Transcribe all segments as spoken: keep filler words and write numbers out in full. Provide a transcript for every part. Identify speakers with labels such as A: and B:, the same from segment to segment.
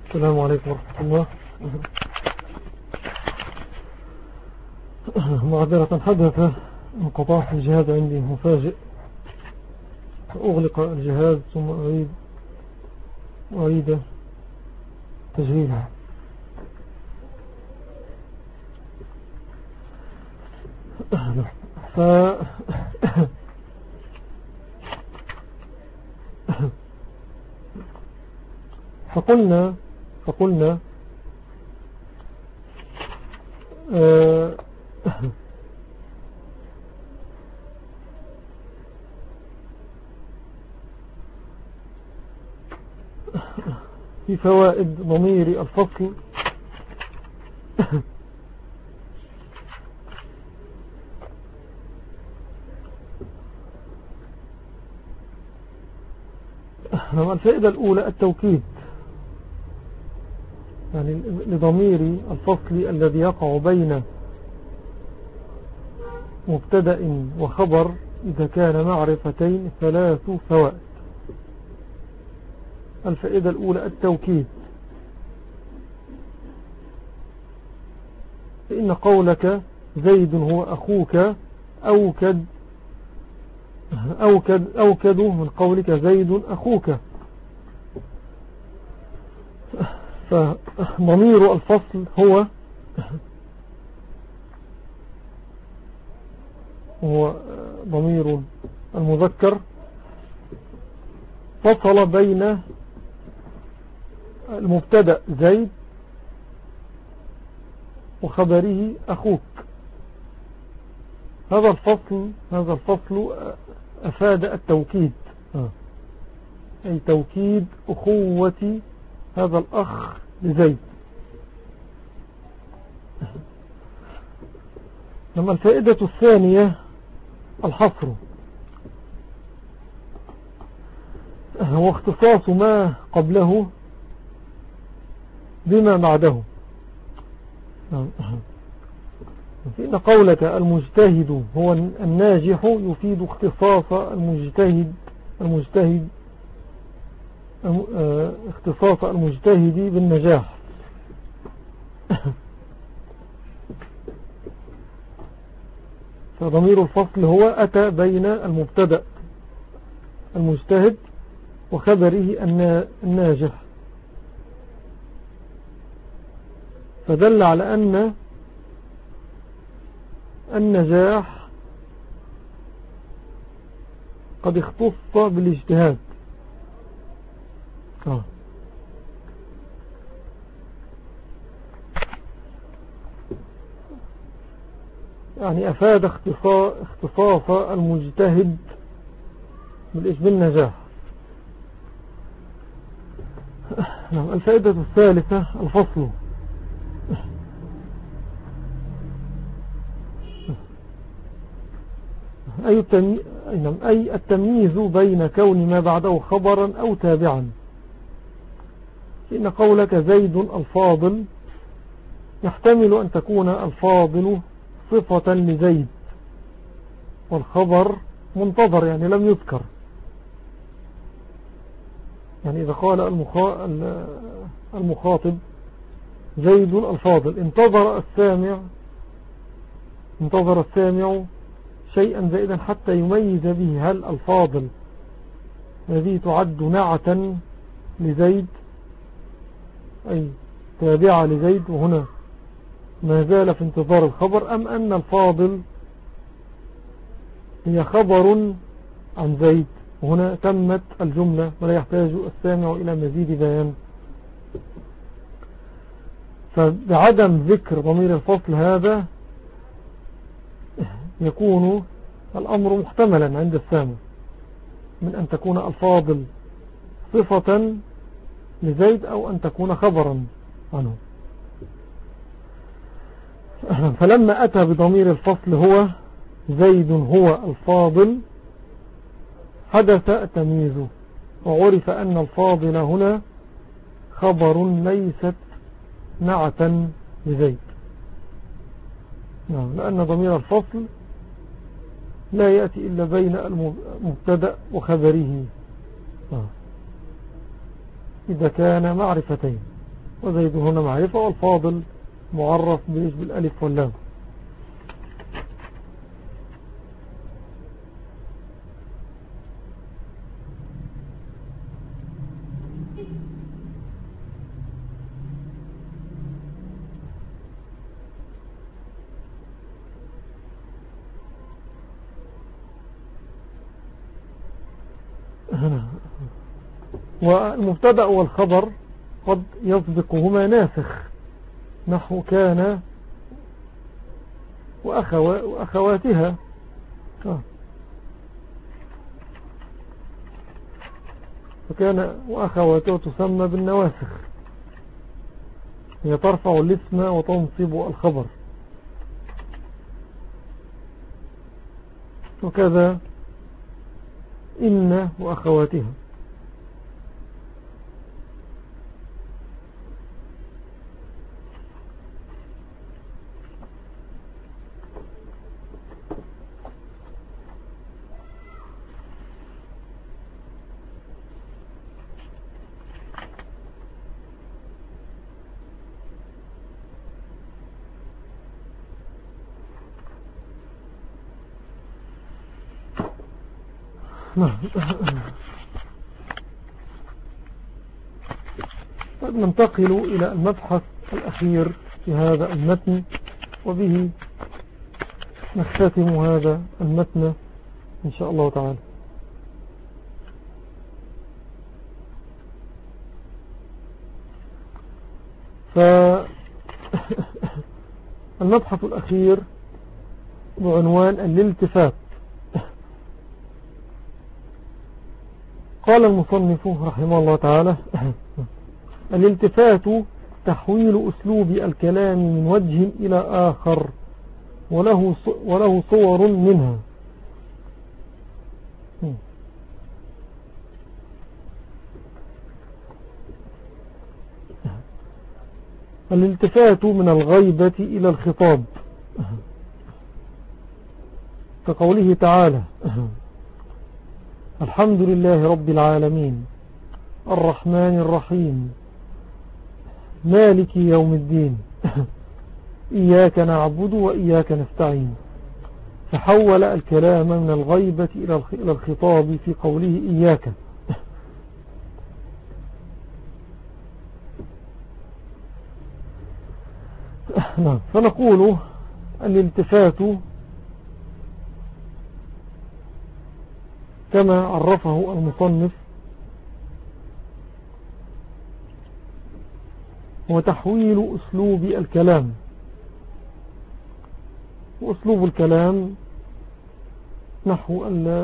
A: السلام عليكم ورحمة الله. معذرة، حدث انقطاع في الجهاز عندي مفاجئ، فأغلق الجهاز ثم أريد أريد تشغيله. ف فقلنا فقلنا آه في فوائد ضمير الفصل الفائدة الأولى التوكيد، يعني لضمير الفصل الذي يقع بين مبتدأ وخبر إذا كان معرفتين ثلاث فوائد. الفائدة الأولى التوكيد، فإن قولك زيد هو أخوك أوكد أوكد أوكد من قولك زيد أخوك. فضمير الفصل هو هو ضمير المذكر فصل بين المبتدأ زيد وخبره أخوك. هذا الفصل هذا الفصل أفاد التوكيد، أي توكيد أخوة هذا الأخ لزيد. لما الفائدة الثانية الحصر، هو اختصاص ما قبله بما بعده. فإن قولك المجتهد هو الناجح يفيد اختصاص المجتهد المجتهد اختصاص المجتهد بالنجاح. فضمير الفصل هو أتى بين المبتدأ المجتهد وخبره الناجح، فدل على أن النجاح قد اختص بالاجتهاد. آه. يعني أفاد اختصاص المجتهد بالنجاح. الفائدة الثالثة الفصل، أي التمييز بين كون ما بعده خبرا أو تابعا. إن قولك زيد الفاضل يحتمل أن تكون الفاضل صفة لزيد والخبر منتظر، يعني لم يذكر. يعني إذا قال المخاطب زيد الفاضل انتظر السامع انتظر السامع شيئا زائدا حتى يميز به هل الفاضل الذي تعد نعتا لزيد أي تابعة لزيد وهنا ما زال في انتظار الخبر، أم أن الفاضل هي خبر عن زيد وهنا تمت الجملة ولا يحتاج السامع إلى مزيد بيان. فبعدم ذكر ضمير الفصل هذا يكون الأمر محتملا عند السامع من أن تكون الفاضل صفة لزيد أو أن تكون خبرا عنه. فلما أتى بضمير الفصل هو زيد هو الفاضل حدث التمييز وعرف أن الفاضل هنا خبر ليست نعتا لزيد، لأن ضمير الفصل لا يأتي إلا بين المبتدأ وخبره إذا كان معرفتين. وزيد هنا معرفة، والفاضل معرف بالالف واللام. والمبتدأ والخبر قد يسبقهما ناسخ، نحو كان وأخوا وأخواتها. فكان وأخواتها تسمى بالنواسخ، هي ترفع الاسم وتنصب الخبر. وكذا إن وأخواتها. ننتقل إلى المبحث الأخير في هذا المتن، وبه نختتم هذا المتن إن شاء الله تعالى. فالمبحث الأخير بعنوان الالتفات. قال المصنف رحمه الله تعالى: الالتفات تحويل أسلوب الكلام من وجه إلى آخر، وله وله صور منها. الالتفات من الغيبة إلى الخطاب، كقوله تعالى: الحمد لله رب العالمين الرحمن الرحيم مالك يوم الدين إياك نعبد وإياك نستعين. فحول الكلام من الغيبة إلى الخطاب في قوله إياك. فنقول الالتفات كما عرفه المصنف هو تحويل أسلوب الكلام. وأسلوب الكلام نحو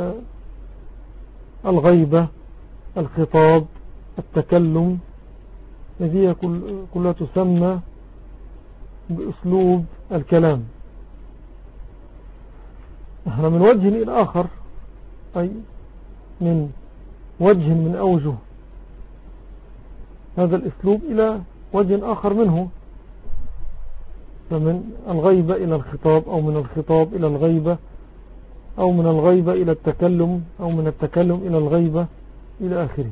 A: الغيبة، الخطاب، التكلم، هذه كلها تسمى بأسلوب الكلام. احنا من وجه إلى آخر، أي من وجه من أوجه هذا الأسلوب إلى وجه آخر منه، فمن الغيبة إلى الخطاب، أو من الخطاب إلى الغيبة، أو من الغيبة إلى التكلم، أو من التكلم إلى الغيبة إلى آخره.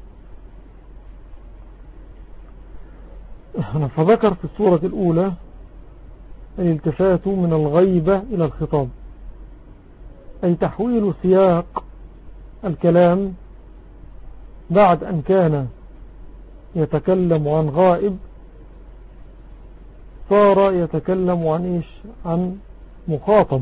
A: فذكر في السورة الأولى الالتفات من الغيبة إلى الخطاب، أي تحويل سياق الكلام بعد أن كان يتكلم عن غائب صار يتكلم عن إيش؟ عن مخاطب.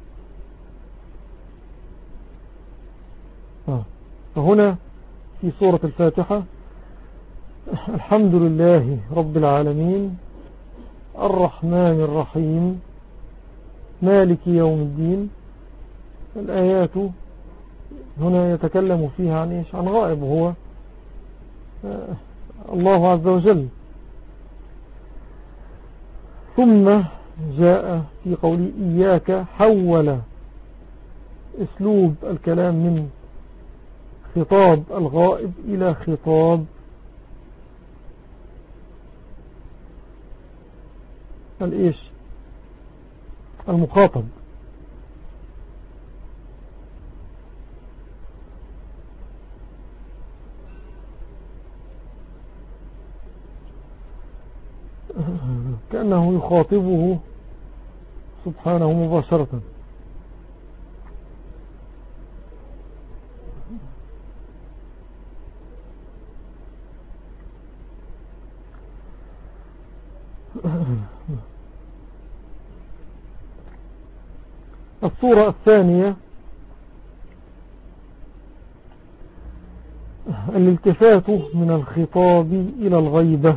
A: فهنا في سورة الفاتحة: الحمد لله رب العالمين الرحمن الرحيم مالك يوم الدين. الآيات هنا يتكلم فيها عن إيش؟ عن غائب، وهو الله عز وجل. ثم جاء في قوله إياك، حول أسلوب الكلام من خطاب الغائب إلى خطاب الإيش؟ المخاطب. كأنه يخاطبه سبحانه مباشرة. الصورة الثانية الالتفات من الخطاب إلى الغيبة،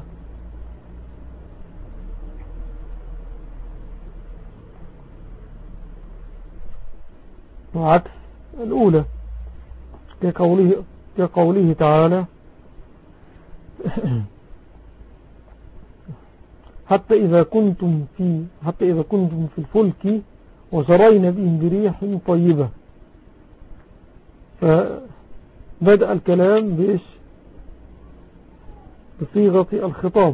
A: وعكس الأولى كقوله, كقوله تعالى حتى إذا كنتم في حتى إذا كنتم في الفلك وجرين بهم بريح طيبة. فبدأ الكلام بإيش؟ بصيغة الخطاب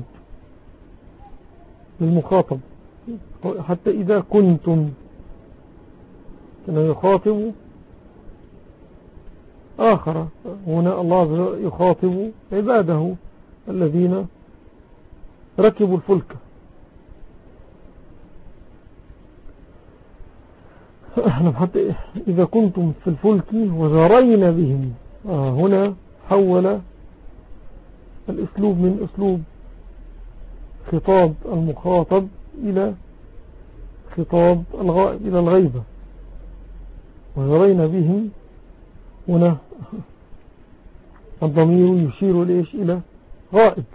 A: للمخاطب. حتى إذا كنتم كان يخاطب آخر، هنا الله يخاطب عباده الذين ركبوا الفلك. حتى إذا كنتم في الفلك وجرين بهم، آه هنا حول الأسلوب من أسلوب خطاب المخاطب إلى خطاب الغائب، إلى الغيبة. وجرين بهم هنا الضمير يشير لإيش؟ إلى غائب.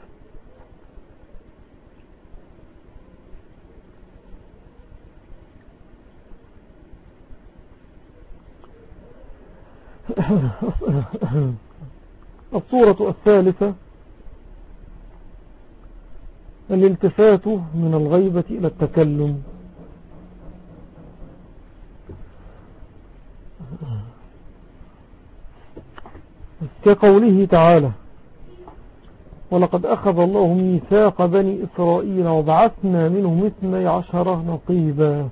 A: الصورة الثالثة الالتفات من الغيبة إلى التكلم. كقوله تعالى ولقد أخذ الله ميثاق بني إسرائيل وبعثنا منهم اثني عشر نقيبا.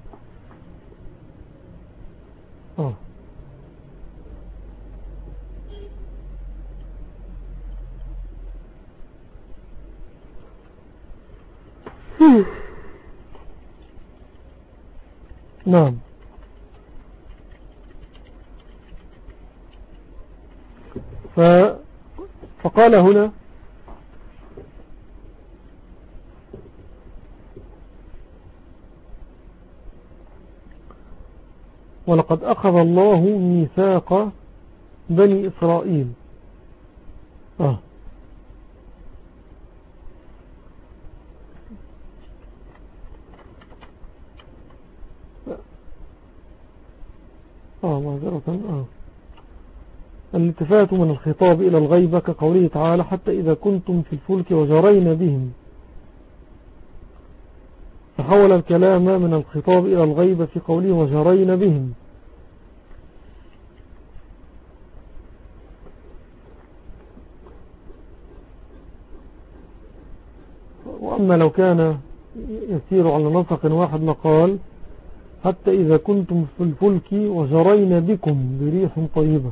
A: آه. نعم. ف... فقال هنا ولقد أخذ الله ميثاق بني إسرائيل. آه. آه معذرة. آه الالتفات من الخطاب إلى الغيبة كقوله تعالى حتى إذا كنتم في الفلك وجرين بهم. فحول الكلام من الخطاب إلى الغيبة في قوله وجرين بهم. وأما لو كان يسير على نسق واحد لقال حتى إذا كنتم في الفلك وجرين بكم بريح طيبة.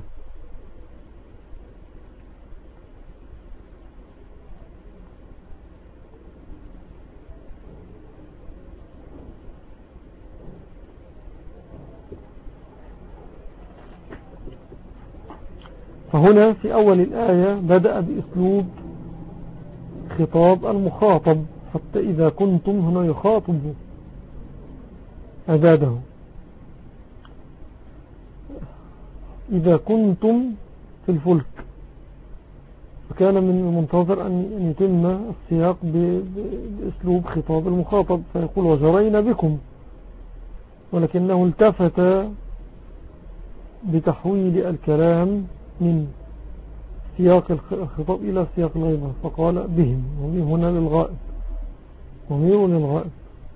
A: فهنا في أول الآية بدأ بأسلوب خطاب المخاطب حتى إذا كنتم، هنا يخاطب عباده إذا كنتم في الفلك. فكان من المنتظر أن يتم السياق بأسلوب خطاب المخاطب فيقول وجرينا بكم، ولكنه التفت بتحويل الكلام من سياق الخطاب إلى سياق الغيبة فقال بهم، وبهم هنا للغائب، ضمير للغائب.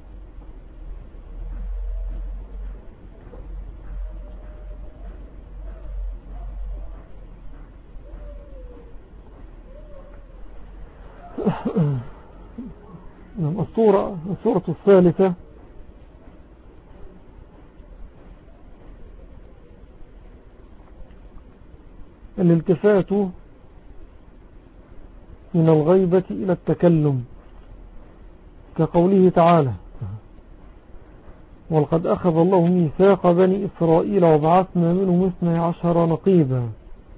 A: الصورة الصورة الثالثة الالتفات من الغيبة إلى التكلم كقوله تعالى ولقد أخذ الله ميثاق بني إسرائيل وبعثنا منهم اثني عشر نقيبا.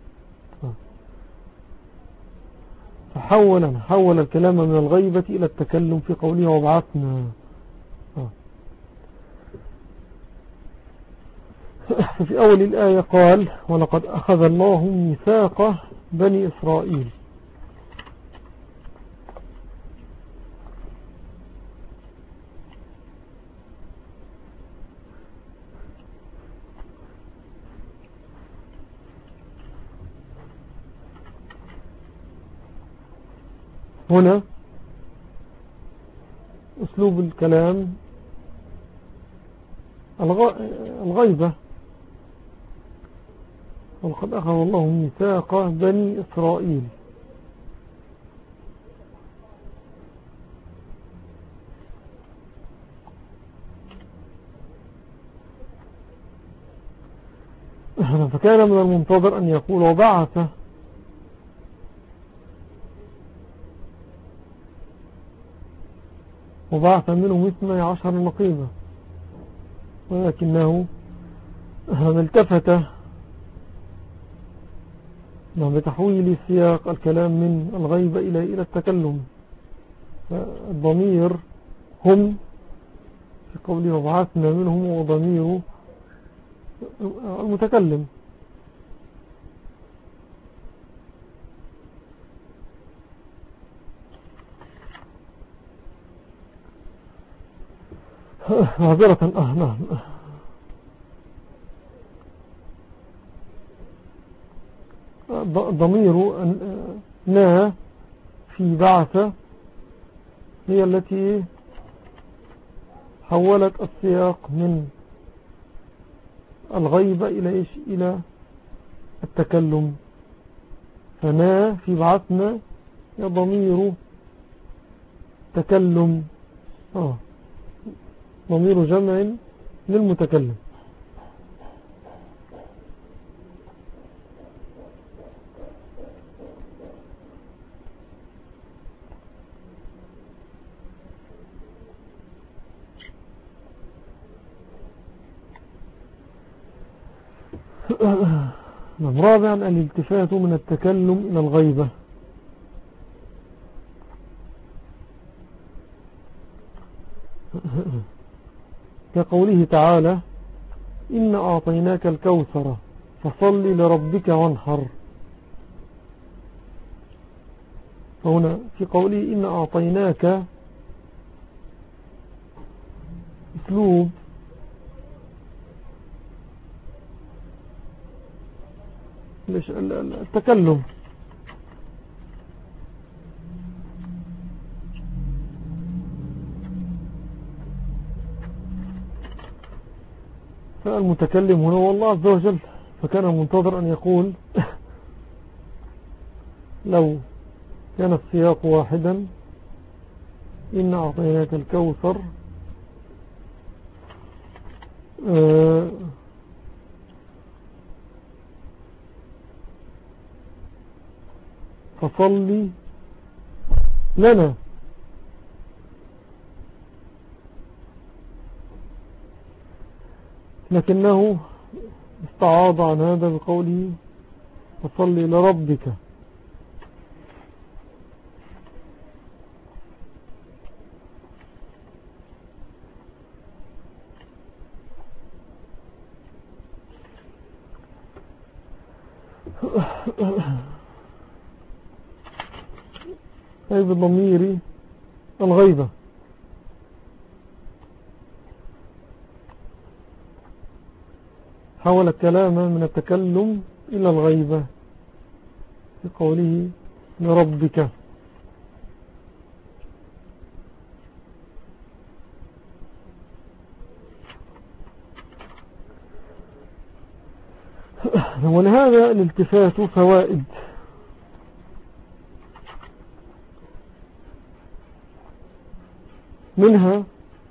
A: فحول حول الكلام من الغيبة إلى التكلم في قوله وبعثنا. في أول الآية قال ولقد أخذ الله ميثاق بني إسرائيل. هنا أسلوب الكلام الغيبة ولقد أخذ الله ميثاق بني إسرائيل. فكان من المنتظر أن يقول وبعث وبعث منهم اثني عشر نقيبا، ولكنه التفت بتحويل سياق الكلام من الغيبة إلى إلى التكلم. الضمير هم في قوله وبعثنا منهم وضمير المتكلم. معذرة اه نعم ضمير نا في بعث هي التي حولت السياق من الغيبة إلى إيش إلى التكلم. فنا في بعثنا هي ضمير تكلم آه ضمير جمع للمتكلم. رابعا الالتفات من التكلم إلى الغيبة. كقوله تعالى إن أعطيناك الكوثر فصل لربك وانحر. فهنا في قوله إن أعطيناك أسلوب التكلم. فالمتكلم هنا هو الله عز وجل، فكان المنتظر أن يقول لو كان السياق واحدا إن أعطيناك الكوثر آه فصلي لنا. لكنه استعاض عن هذا بقوله فصلي لربك. أي بضمير الغيبة. حول الكلام من التكلم إلى الغيبة في قوله لربك. ولهذا الالتفات فوائد. منها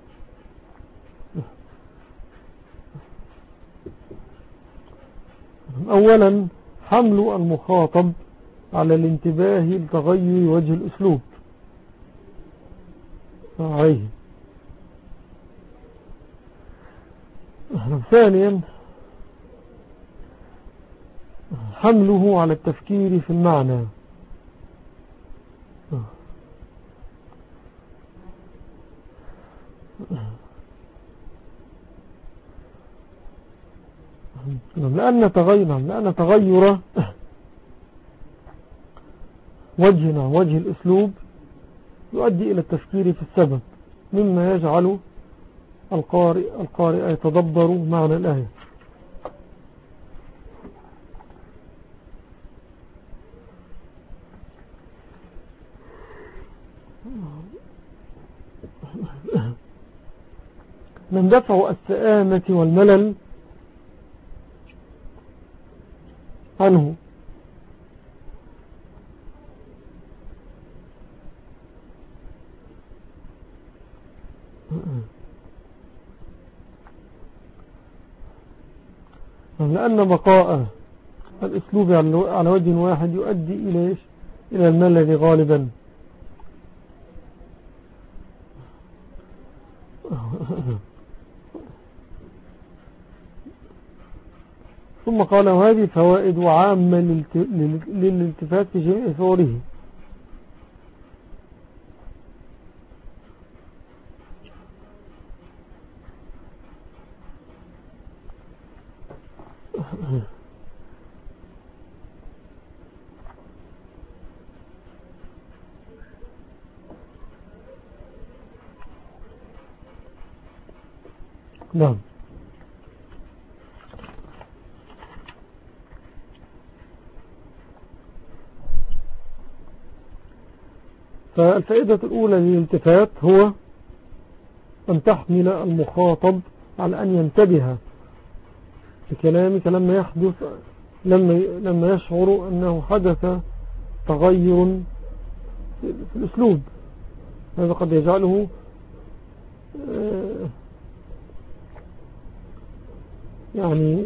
A: أولا حمل المخاطب على الانتباه لتغير وجه الأسلوب. عليه. ثانيا حمله على التفكير في المعنى. لأن تغير لأن تغير وجهنا وجه الأسلوب يؤدي إلى التفكير في السبب، مما يجعل القارئ القارئ يتدبر معنى الآية. من دفع السآمة والملل عنه. لأن بقاء الأسلوب على وجه واحد يؤدي إلى إلى الملل غالبا. ثم قال وهذه فوائد عامة للالتفات في جميع صوره. نعم. فالفائدة الأولى للالتفات هو أن تحمل المخاطب على أن ينتبه لكلامك لما يحدث لما لما يشعر أنه حدث تغير في الأسلوب. هذا قد يجعله يعني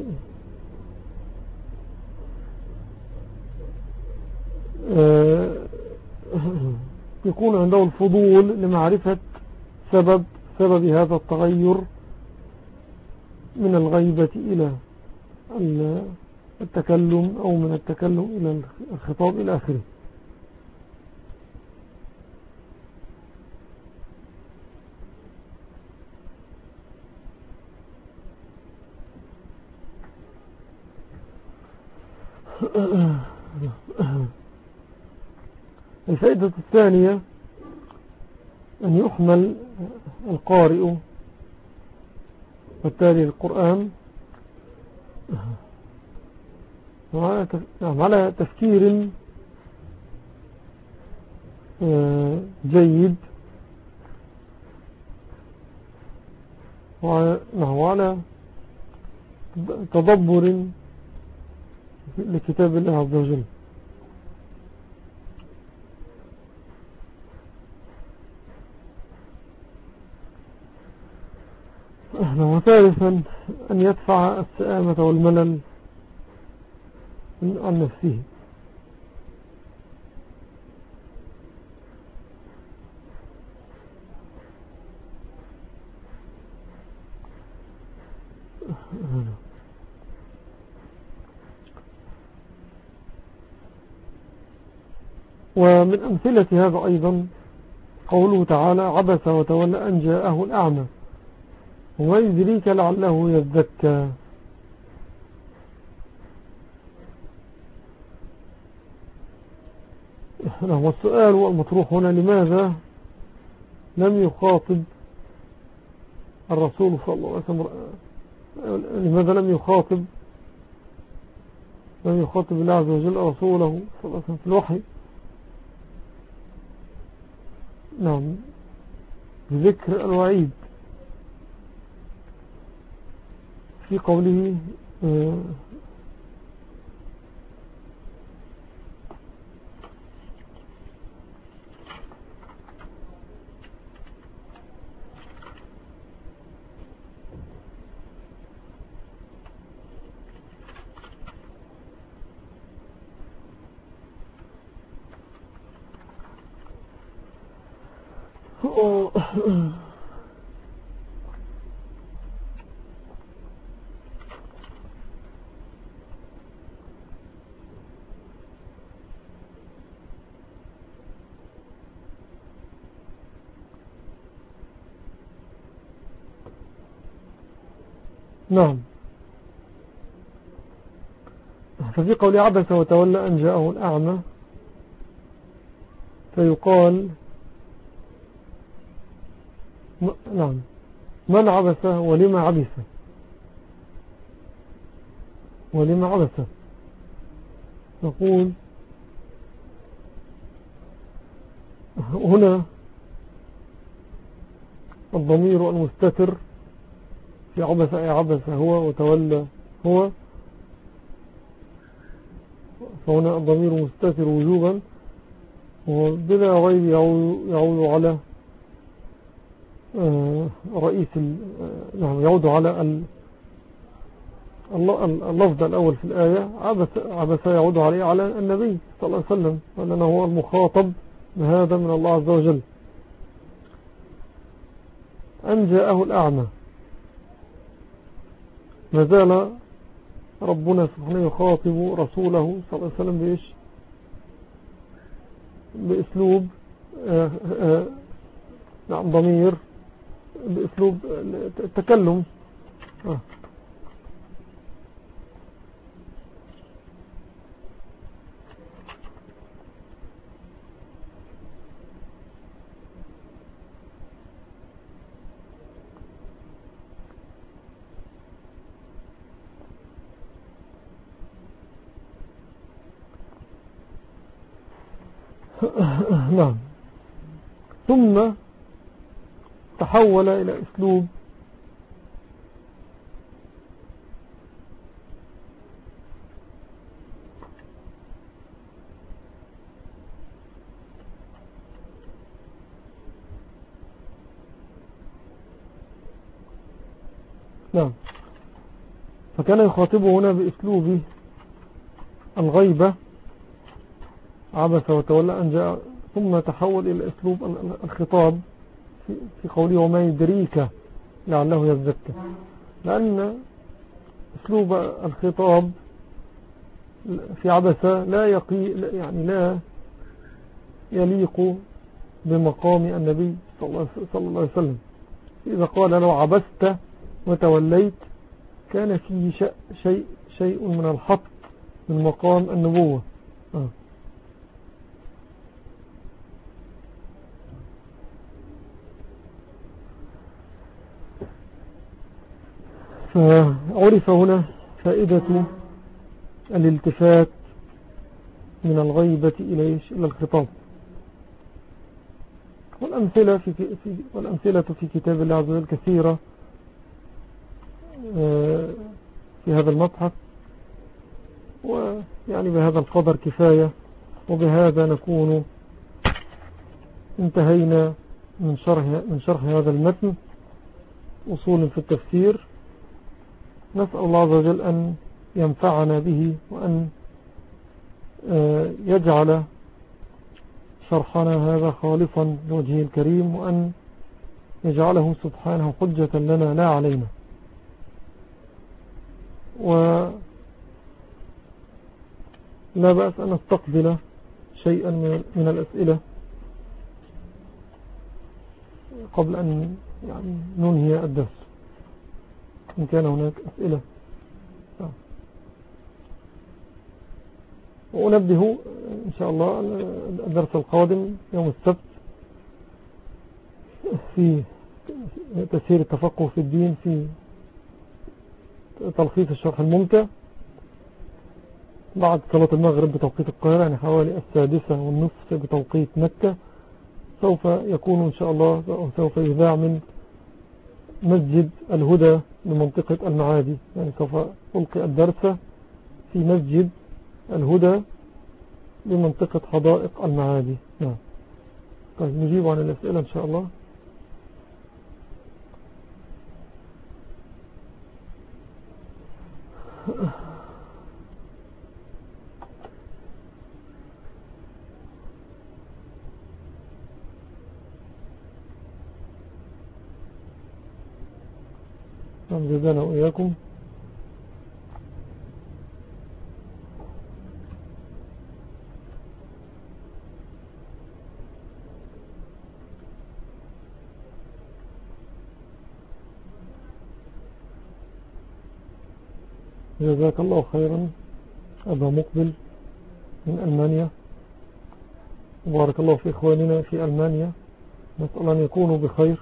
A: يكون عنده الفضول لمعرفة سبب سبب هذا التغير من الغيبة إلى التكلم أو من التكلم إلى الخطاب إلى آخره. الفائدة الثانية أن يحمل القارئ والتالي القرآن على تفكير جيد وعلى تدبر لكتاب الله عز وجل. وثالثا أن يدفع السآمة والملل عن نفسه. ومن أمثلة هذا أيضا قوله تعالى عبس وتولى أن جاءه الأعمى وما يدريك لعله يزكى. والسؤال والمطروح هنا لماذا لم يخاطب الرسول صلى الله عليه وسلم لماذا لم يخاطب لم يخاطب الله عز وجل رسوله صلى الله عليه وسلم في الوحي؟ نعم، بذكر الوعيد في قوله آه نعم. ففي قول عبس وتولى أن جاءه الأعمى فيقال نعم من عبس ولما عبس ولما عبس نقول هنا الضمير المستتر في عبس أي عبس هو وتولى هو، فهنا الضمير مستتر وجوبا وبلا غير يعود على رئيس نعم يعود على اللفظ الأول في الآية عبس, عبس يعود عليه على النبي صلى الله عليه وسلم لأنه هو المخاطب بهذا من الله عز وجل. أن جاءه الأعمى ما زال ربنا سبحانه يخاطب رسوله صلى الله عليه وسلم بإيش؟ بأسلوب آآ آآ نعم ضمير بأسلوب التكلم آه. نعم. ثم تحول إلى أسلوب نعم فكان يخاطبه هنا بأسلوب الغيبة عبس وتولى أن جاء، ثم تحول إلى أسلوب الخطاب في قوله وما يدريك لعله يزكى، لأن أسلوب الخطاب في عبس لا يقي يعني لا يليق بمقام النبي صلى الله عليه وسلم. إذا قال لو عبست وتوليت كان فيه شيء شيء من الحط من مقام النبوة. آه. فعرف هنا فائدة الالتفات من الغيبة إلى الخطاب. والأمثلة في, في, والأمثلة في كتاب الله عز وجل كثيرة في هذا المبحث، ويعني بهذا القدر كفاية، وبهذا نكون انتهينا من شرح, من شرح هذا المتن أصول في التفسير. نسأل الله عز وجل أن ينفعنا به وأن يجعل شرحنا هذا خالصا لوجهه الكريم، وأن يجعله سبحانه حجة لنا لا علينا. ولا بأس أن نستقبل شيئا من الأسئلة قبل أن يعني ننهي الدرس إن كان هناك أسئلة. وأنبه إن شاء الله الدرس القادم يوم السبت في تسهيل التفقه في الدين في تلخيص الشرح الممتع بعد صلاة المغرب بتوقيت القاهرة، يعني حوالي السادسة والنصف بتوقيت مكة. سوف يكون إن شاء الله سوف يذاع من مسجد الهدى بمنطقة المعادي، يعني سوف ألقي الدرس في مسجد الهدى بمنطقة حدائق المعادي. نعم. طيب نجيب عن الأسئلة إن شاء الله. جزانا وإياكم. جزاك الله خيرا أبا مقبل من ألمانيا. بارك الله في إخواننا في ألمانيا، نسأل أن يكونوا بخير.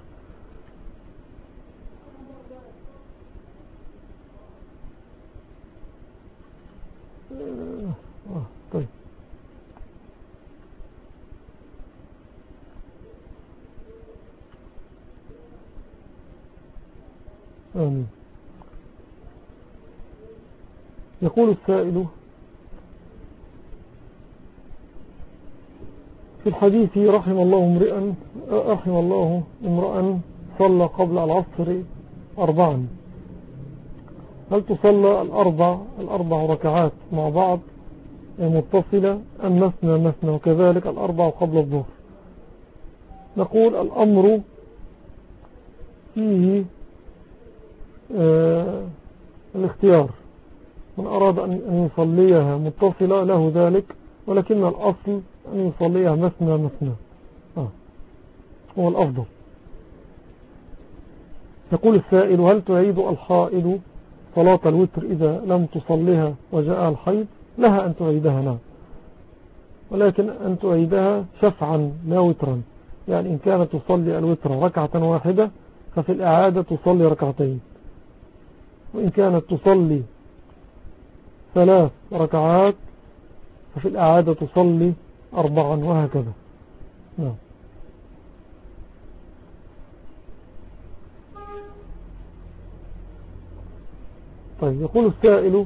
A: آه طيب. آمين. يقول السائل: في الحديث رحم الله امرئا رحم الله امرأ صلى قبل العصر أربعا، هل تصلى الأربع الأربع ركعات مع بعض متصلة أم مثنى مثنى، وكذلك الأربع قبل الظهر؟ نقول الأمر فيه آه الاختيار، من أراد أن يصليها متصلة له ذلك، ولكن الأصل أن يصليها مثنى مثنى آه. هو الأفضل. يقول السائل: هل تعيد الحائض صلاة الوتر إذا لم تصليها وجاء الحيض؟ لها أن تعيدها، نعم، ولكن أن تعيدها شفعا لا وترا، يعني إن كانت تصلي الوتر ركعة واحدة ففي الإعادة تصلي ركعتين، وإن كانت تصلي ثلاث ركعات ففي الإعادة تصلي أربعا، وهكذا. نعم. طيب، يقول السائل: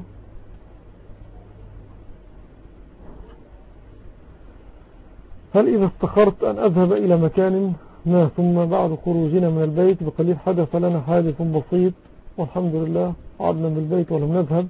A: هل إذا استخرت أن أذهب إلى مكان ما ثم بعد خروجنا من البيت بقليل حدث لنا حادث بسيط والحمد لله عدنا بالبيت ولم نذهب،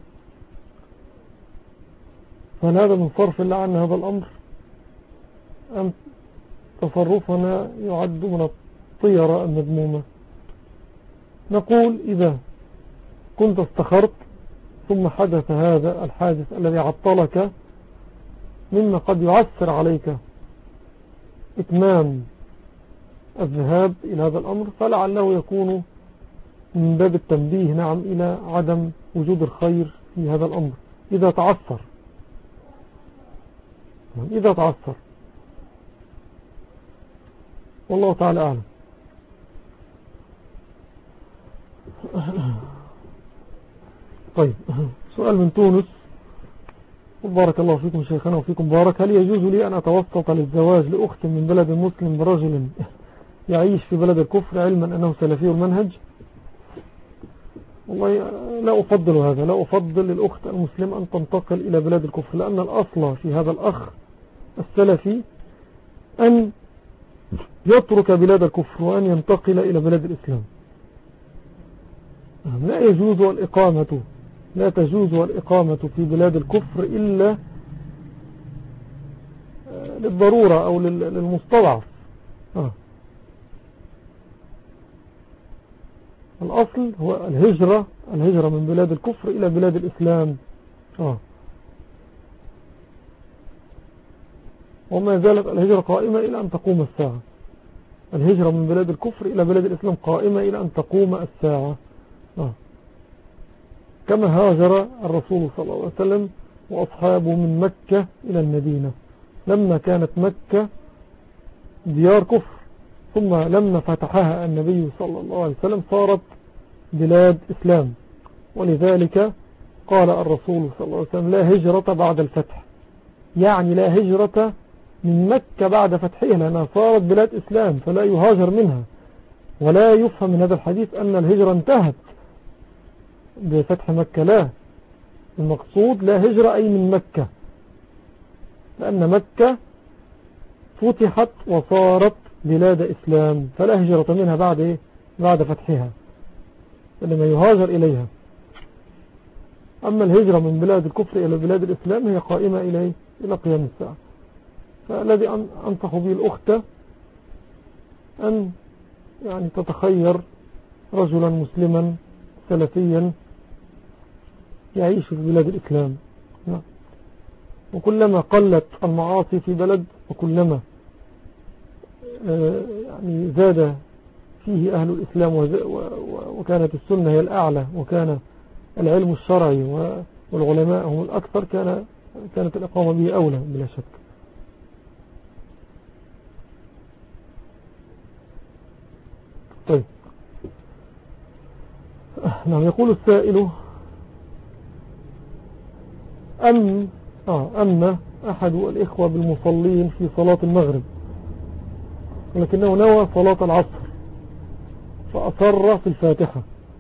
A: فهل هذا من صرف الله عن هذا الأمر أم تصرفنا يعد من الطيرة المذمومة؟ نقول: إذا كنت استخرت ثم حدث هذا الحادث الذي عطلك مما قد يعسر عليك إتمام الذهاب إلى هذا الأمر، فلعله يكون من باب التنبيه، نعم، إلى عدم وجود الخير في هذا الأمر إذا تعثر إذا تعثر والله تعالى أعلم. طيب، سؤال من تونس. بارك الله فيكم شيخنا وفيكم بارك. هل يجوز لي أن أتوسط للزواج لأخت من بلد مسلم برجل يعيش في بلد الكفر علما أنه سلفي المنهج؟ والله لا أفضل هذا، لا أفضل للأخت المسلم أن تنتقل إلى بلاد الكفر، لأن الأصل في هذا الأخ السلفي أن يترك بلاد الكفر وأن ينتقل إلى بلاد الإسلام. لا يجوز الإقامة لا تجوز الإقامة في بلاد الكفر إلا للضرورة أو للمستضعف. آه. الأصل هو الهجرة الهجرة من بلاد الكفر إلى بلاد الإسلام. آه. وما زالت الهجرة قائمة إلى أن تقوم الساعة. الهجرة من بلاد الكفر إلى بلاد الإسلام قائمة إلى أن تقوم الساعة. آه. كما هاجر الرسول صلى الله عليه وسلم وأصحابه من مكة إلى المدينة لما كانت مكة ديار كفر، ثم لما فتحها النبي صلى الله عليه وسلم صارت بلاد إسلام. ولذلك قال الرسول صلى الله عليه وسلم: لا هجرة بعد الفتح، يعني لا هجرة من مكة بعد فتحها، لأنها صارت بلاد إسلام فلا يهاجر منها. ولا يفهم من هذا الحديث أن الهجرة انتهت بفتح مكة، لا، المقصود لا هجرة أي من مكة، لأن مكة فتحت وصارت بلاد إسلام فلا هجرة منها بعد بعد فتحها، إنما يهاجر إليها. أما الهجرة من بلاد الكفر إلى بلاد الإسلام هي قائمة إليه إلى قيام الساعة. فالذي أنصح به الأخت أن يعني تتخير رجلا مسلما سلفيا يعيش في بلاد الإسلام. وكلما قلت المعاصي في بلد وكلما يعني زاد فيه أهل الإسلام وكانت السنة هي الأعلى وكان العلم الشرعي والعلماء هم الأكثر كان كانت الإقامة به أولى بلا شك. طيب نعم. يقول السائل أم آه أما أحد الإخوة بالمصلين في صلاة المغرب ولكنه نوى صلاة العصر فأصر في الفاتحة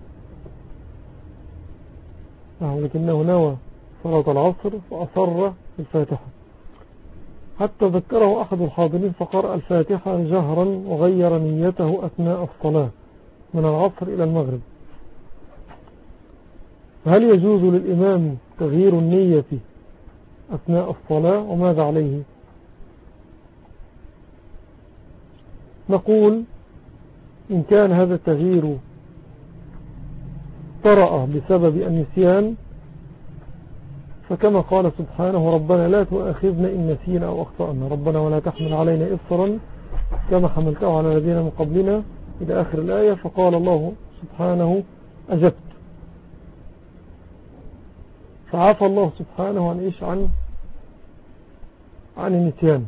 A: آه ولكنه نوى صلاة العصر فأصر في الفاتحة حتى ذكره أحد الحاضرين فقرأ الفاتحة جهرا وغير نيته أثناء الصلاة من العصر إلى المغرب، فهل يجوز للإمام تغيير النية أثناء الصلاة وماذا عليه؟ نقول إن كان هذا التغيير طرأ بسبب النسيان فكما قال سبحانه ربنا لا تؤاخذنا إن نسينا أو أخطأنا ربنا ولا تحمل علينا إصرا كما حملته على الذين من قبلنا إلى آخر الآية. فقال الله سبحانه أجبت، فعفى الله سبحانه عن إيش عن عن النسيان.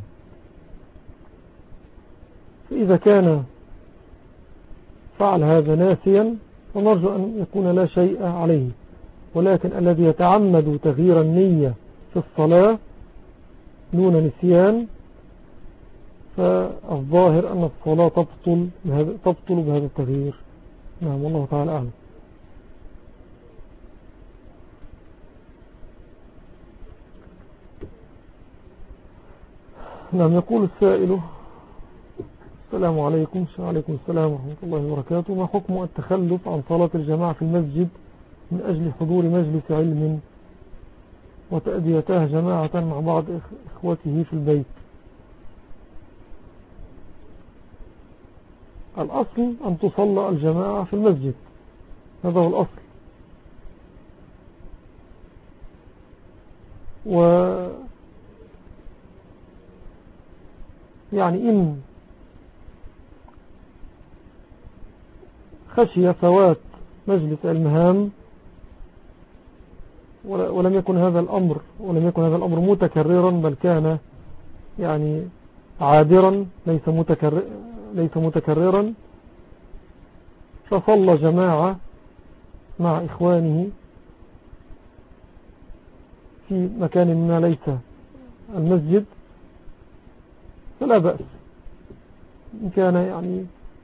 A: فإذا كان فعل هذا ناسيا فنرجو أن يكون لا شيء عليه، ولكن الذي يتعمد تغيير النية في الصلاة دون نسيان فالظاهر أن الصلاة تبطل بهذا, تبطل بهذا التغيير. نعم والله تعالى أعلم. نعم. يقول السائل السلام عليكم. وعليكم السلام ورحمة الله وبركاته. ما حكم التخلف عن صلاة الجماعة في المسجد من أجل حضور مجلس علم وتأديتها جماعة مع بعض إخوته في البيت؟ الأصل أن تصلى الجماعة في المسجد، هذا هو الأصل. و يعني إن خشي فوات مجلس المهام ولم يكن هذا الأمر ولم يكن هذا الأمر متكررا بل كان يعني عابرا ليس متكرر ليس متكررا فصلى جماعة مع إخوانه في مكان ما ليس المسجد فلا بأس إن كان يعني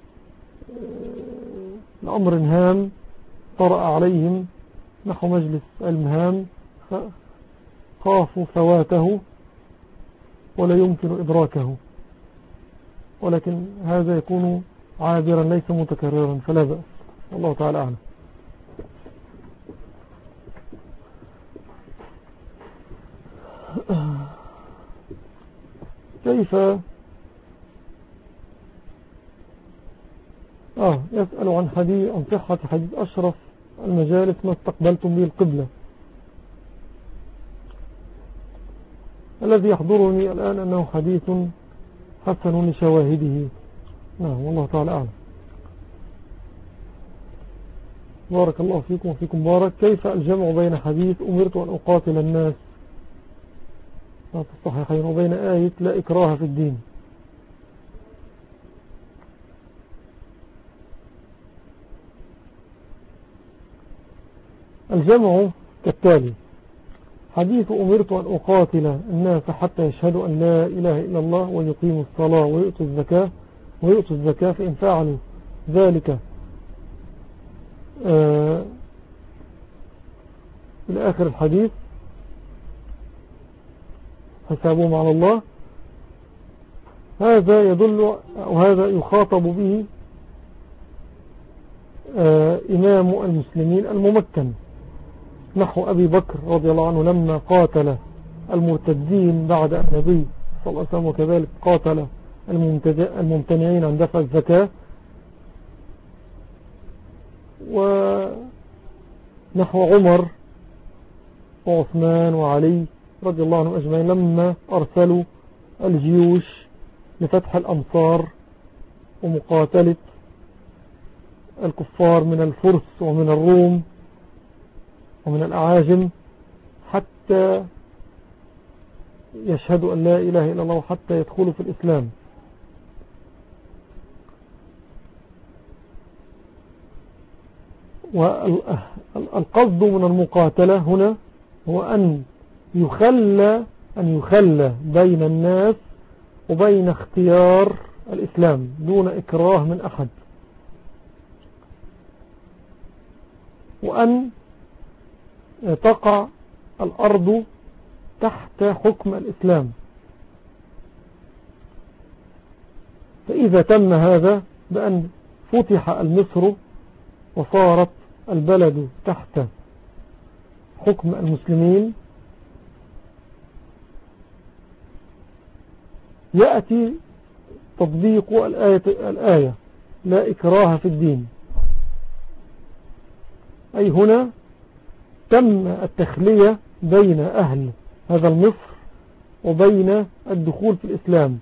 A: الأمر هام طرأ عليهم نحو مجلس المهام خافوا فواته ولا يمكن إدراكه، ولكن هذا يكون عابرا ليس متكررا فلا بأس. الله تعالى أعلم. كيف آه يسأل عن حديث عن صحة حديث أشرف المجالس ما استقبلتم به القبلة. الذي يحضرني الآن أنه حديث حسن لشواهده. نعم والله تعالى أعلم. بارك الله فيكم وفيكم بارك. كيف الجمع بين حديث أمرت أن أقاتل الناس في الصحيحين وبين آية لا إكراه في الدين؟ الجمع كالتالي: حديث أمرت أن أقاتل الناس حتى يشهدوا أن لا إله إلا الله ويقيموا الصلاة ويؤتوا الزكاة ويؤتوا الزكاة فإن فعلوا ذلك آه إلى آخر الحديث حسابهم على الله. هذا يدل أو هذا يخاطب به آه إمام المسلمين الممكن نحو أبي بكر رضي الله عنه لما قاتل المرتدين بعد النبي صلى الله عليه وسلم، وكذلك قاتل الممتنعين عن دفع الزكاة. نحو عمر وعثمان وعلي رضي الله عنهم أجمعين لما أرسلوا الجيوش لفتح الأمصار ومقاتلة الكفار من الفرس ومن الروم ومن الأعاجم حتى يشهدوا أن لا إله إلا الله وحتى يدخلوا في الإسلام. والقصد من المقاتلة هنا هو أن يخلى أن يخلى بين الناس وبين اختيار الإسلام دون إكراه من أحد، وأن تقع الأرض تحت حكم الإسلام. فإذا تم هذا بأن فتح المصر وصارت البلد تحت حكم المسلمين، يأتي تطبيق الآية, الآية لا إكراه في الدين. أي هنا تم التخلية بين أهل هذا المصر وبين الدخول في الإسلام،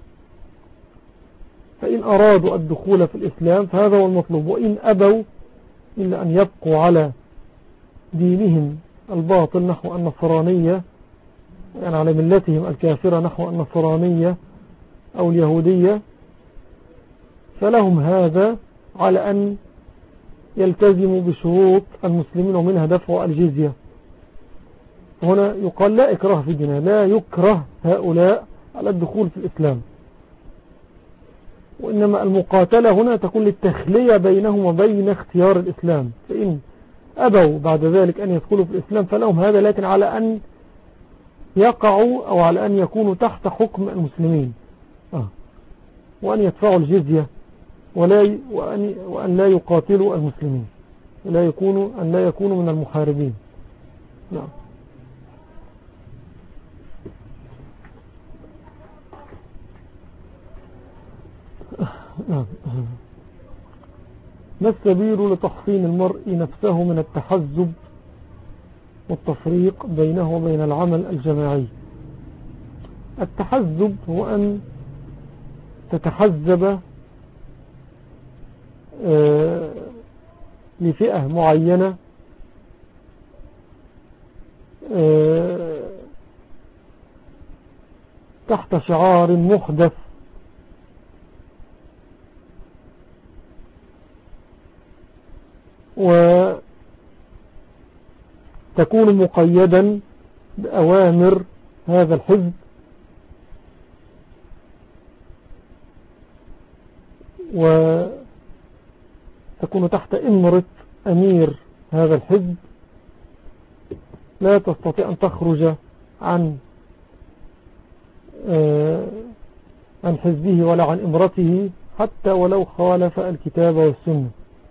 A: فإن أرادوا الدخول في الإسلام فهذا هو المطلوب، وإن أبوا إلا أن يبقوا على دينهم الباطل نحو النصرانية، يعني على ملتهم الكافرة نحو النصرانية أو اليهودية، فلهم هذا على أن يلتزموا بشروط المسلمين ومنها دفع الجزية. هنا يقال لا إكراه في الدين، لا يكره هؤلاء على الدخول في الإسلام، وإنما المقاتلة هنا تكون للتخلية بينهم وبين اختيار الإسلام، فإن أبوا بعد ذلك أن يدخلوا في الإسلام فلهم هذا، لكن على أن يقعوا أو على أن يكونوا تحت حكم المسلمين آه. وأن يدفعوا الجزية ولا وأن, وأن لا يقاتلوا المسلمين، لا يكونوا أن لا يكونوا من المحاربين. نعم. ما السبيل لتحصين المرء نفسه من التحزب والتفريق بينه وبين العمل الجماعي؟ التحزب هو أن تتحزب لفئة معينة تحت شعار محدث، وتكون مقيدا بأوامر هذا الحزب، وتكون تحت إمرة أمير هذا الحزب، لا تستطيع أن تخرج عن عن حزبه ولا عن إمرته حتى ولو خالف الكتاب والسنة.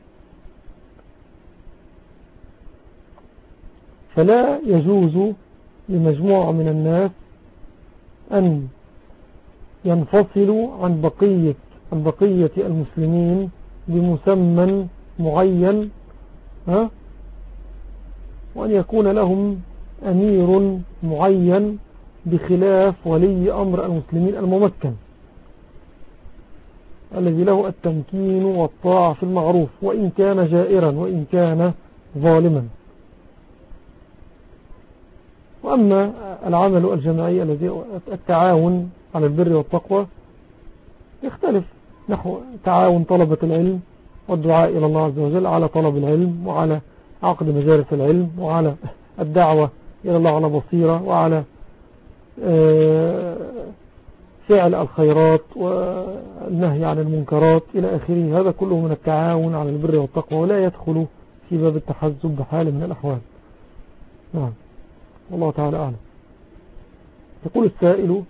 A: فلا يجوز لمجموعة من الناس أن ينفصلوا عن بقية عن بقية المسلمين بمسمى معين، ها؟ وأن يكون لهم أمير معين بخلاف ولي أمر المسلمين الممكن الذي له التمكين والطاعة في المعروف وإن كان جائرا وإن كان ظالما. وأما العمل الجماعي الذي التعاون على البر والتقوى يختلف، نحو تعاون طلبة العلم والدعاء إلى الله عز وجل على طلب العلم وعلى عقد مجالس العلم وعلى الدعوة إلى الله على بصيرة وعلى فعل الخيرات والنهي عن المنكرات إلى آخره. هذا كله من التعاون على البر والتقوى ولا يدخل في باب التحزب بحال من الأحوال. نعم، والله تعالى أعلم. يقول السائل: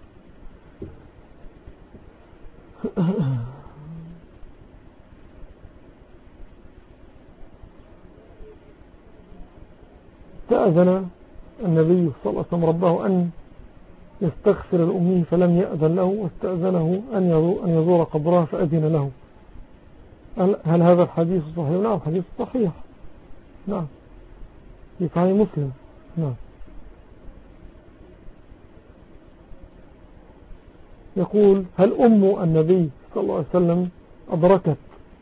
A: استأذن النبي صلى الله عليه وسلم ربه أن يستغفر الأمي فلم يأذن له، واستأذنه أن يزور قبرها فأذن له. هل هذا الحديث صحيح؟ نعم، حديث صحيح. نعم. في صحيح مسلم. نعم. يقول هل أم النبي صلى الله عليه وسلم أدركت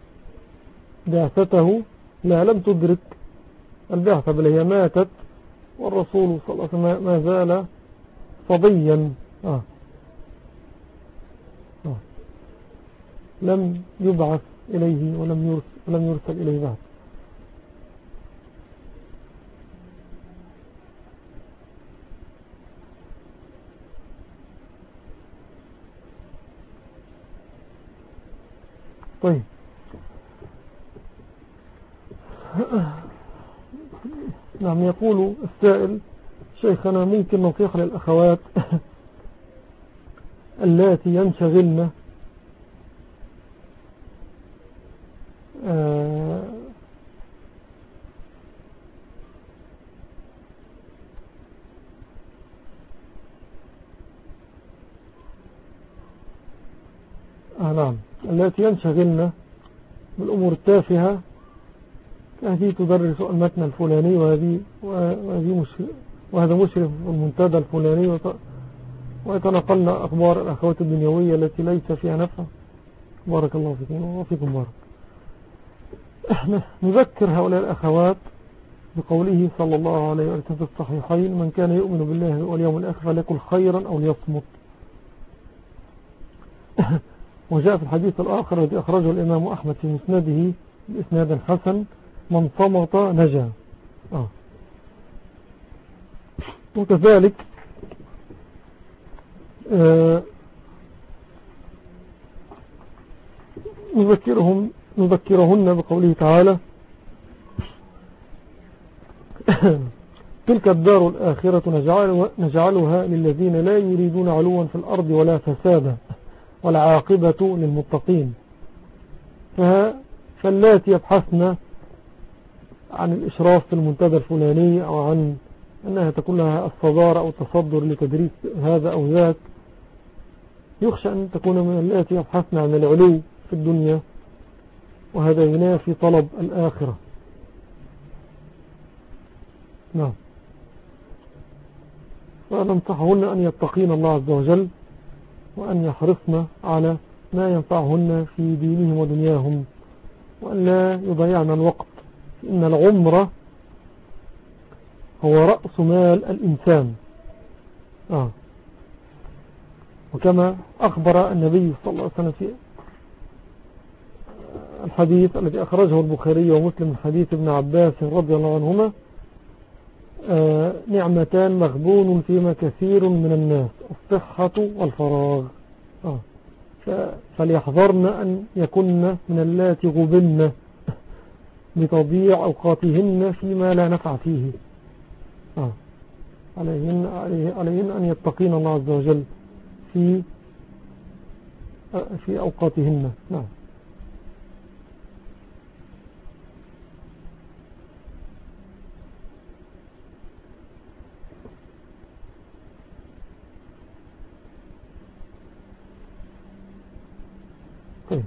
A: بعثته؟ لا، لم تدرك البعثة، بل هي ماتت والرسول صلى الله عليه وسلم ما زال صبيا. آه. آه. لم يبعث إليه ولم يرسل, ولم يرسل إليه بعد. طيب. نعم. يقول السائل شيخنا ممكن نصيحة للأخوات اللاتي ينشغلن آه آه نعم التي ينشغلن بالأمور التافهة، هذه تدرس المتن الفلاني وهذه وهذه مشرف وهذا مشرف المنتدى الفلاني، ويتنقلن أخبار الأخوات الدنيوية التي ليس فيها نفع. بارك الله فيكم وفيكم بارك. احنا نذكر هؤلاء الأخوات بقوله صلى الله عليه وسلم في الصحيحين: من كان يؤمن بالله واليوم الآخر فليقل خيرا أو ليصمت. وجاء في الحديث الآخر الذي أخرجه الإمام أحمد في مسنده بإسناد حسن: من صمت نجا. آه. وكذلك آه نذكرهم نذكرهن بقوله تعالى: تلك الدار الآخرة نجعلها للذين لا يريدون علوا في الأرض ولا فسادا والعاقبة للمتقين. فاللاتي يبحثن عن الإشراف في المنتدى الفلاني أو عن أنها تكون لها الصدارة أو التصدر لتدريس هذا أو ذاك، يخشى أن تكون من اللاتي يبحثن عن العلو في الدنيا، وهذا ينافي طلب الآخرة. نعم. وننصحهن أن يتقين الله عز وجل، وأن يحرصن على ما ينفعهن في دينهم ودنياهم، وأن لا يضيعن الوقت، إن العمر هو رأس مال الإنسان. آه. وكما أخبر النبي صلى الله عليه وسلم في الحديث الذي أخرجه البخاري ومسلم من حديث ابن عباس رضي الله عنهما: آه نعمتان مغبون فيما كثير من الناس: الصحة والفراغ. آه. فليحذرن أن يكن من اللاتي غبن بتضييع أوقاتهن فيما لا نفع فيه. آه. عليهن, عليهن أن يتقين الله عز وجل في في أوقاتهن. نعم. طيب.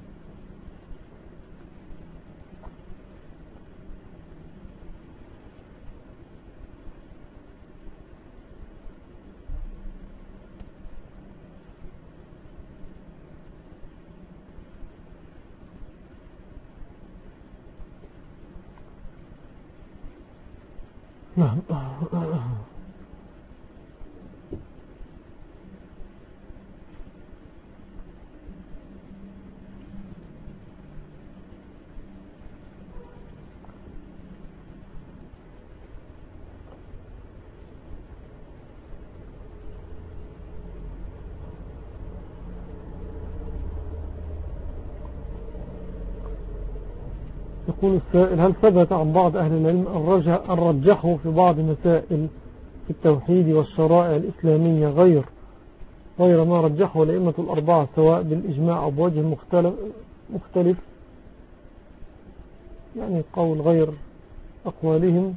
A: نعم. يقول السائل: هل ثبت عن بعض أهل العلم أن رجحوا في بعض مسائل في التوحيد والشرائع الإسلامية غير غير ما رجحه الأئمة الأربعة، سواء بالإجماع أو بوجه مختلف, مختلف يعني قول غير أقوالهم؟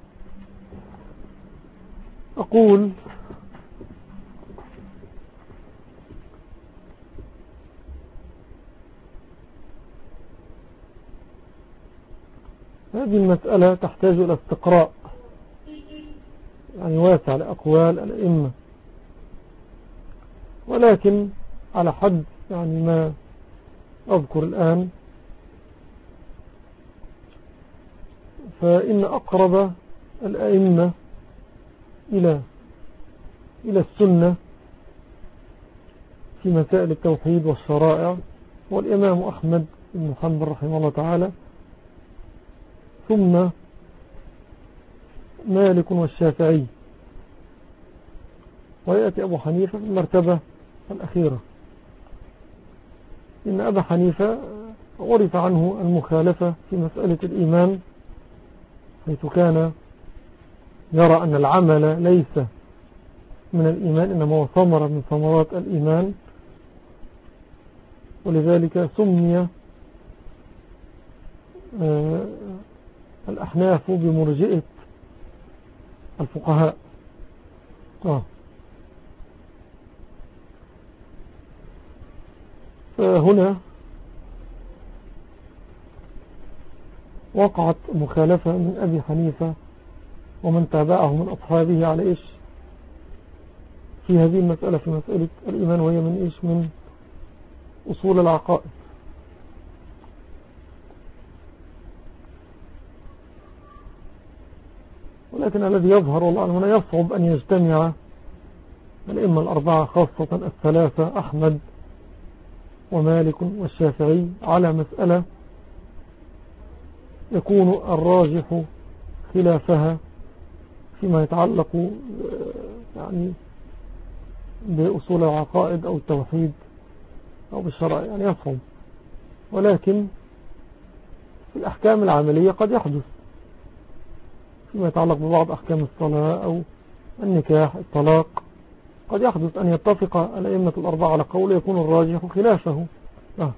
A: أقول هذه المسألة تحتاج إلى استقراء يعني واسع لأقوال الأئمة، ولكن على حد يعني ما أذكر الآن فإن أقرب الأئمة إلى إلى السنة في مسائل التوحيد والشرائع والإمام أحمد بن محمد رحمه الله تعالى، ثم مالك والشافعي، ويأتي أبو حنيفة في المرتبة الأخيرة. إن أبا حنيفة عرف عنه المخالفة في مسألة الإيمان، حيث كان يرى أن العمل ليس من الإيمان إنما هو ثمرة من ثمرات الإيمان، ولذلك سمي الأحناف بمرجئة الفقهاء. آه. فهنا وقعت مخالفة من أبي حنيفة ومن تابعه من أصحابه على إيش في هذه المسألة، في مسألة الإيمان، وهي من إيش من أصول العقائد. ولكن الذي يظهر والله هنا يصعب أن يجتمع الأئمة الأربعة خاصة الثلاثة أحمد ومالك والشافعي على مسألة يكون الراجح خلافها فيما يتعلق يعني بأصول العقائد أو التوحيد أو بالشرع، يعني يصعب. ولكن في الأحكام العملية قد يحدث فيما يتعلق ببعض أحكام الصلاة أو النكاح الطلاق، قد يحدث أن يتفق الأئمة الأربعة على قول يكون الراجح خلافه. آه.